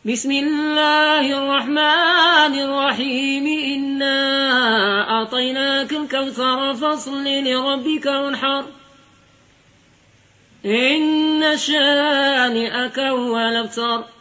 بسم الله الرحمن الرحيم إنا أعطيناك الكوثر فاصل لربك وانحر إن شانئك هو الأبتر